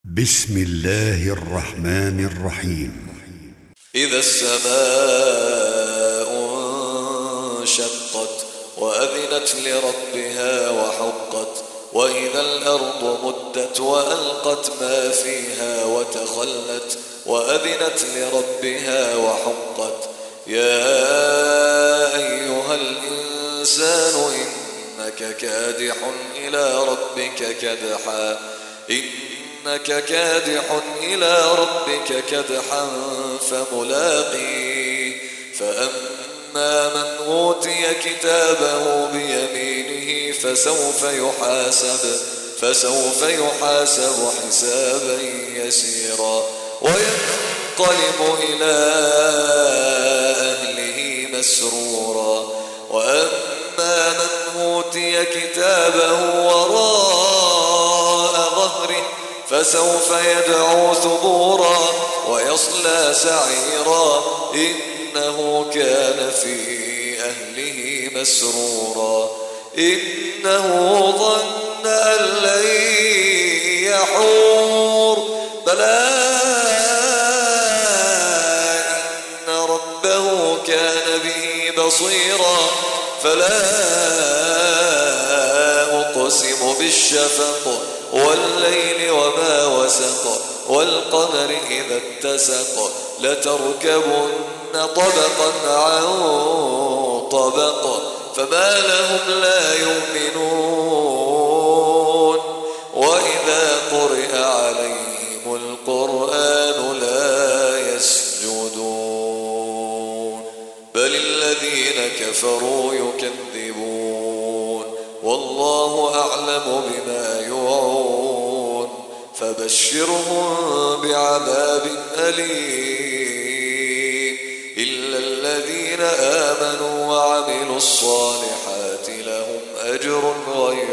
بسم الله الرحمن الرحيم. إذا السماء انشقت وأذنت لربها وحقت وإذا الأرض مدت وألقت ما فيها وتخلت وأذنت لربها وحقت يا أيها الإنسان إنك كادح إلى ربك كدحا فملاقيه فأما من أوتي كتابه بيمينه فسوف يحاسب حسابا يسيرا وينقلب إلى أهله مسرورا وأما من أوتي كتابه وراء ظهره فسوف يدعو ثبورا ويصلى سعيرا إنه كان في أهله مسرورا إنه ظن أن لن يحور بلى إن ربه كان به بصيرا فلا أقسم بالشفق والليل وما وسق والقمر إذا اتسق لتركبن طبقا عن طبق فما لهم لا يؤمنون وإذا قرئ عليهم القرآن لا يسجدون بل الذين كفروا يكذبون والله أعلم بما يوعون فبشرهم بعذاب أليم إلا الذين آمنوا وعملوا الصالحات لهم أجر غير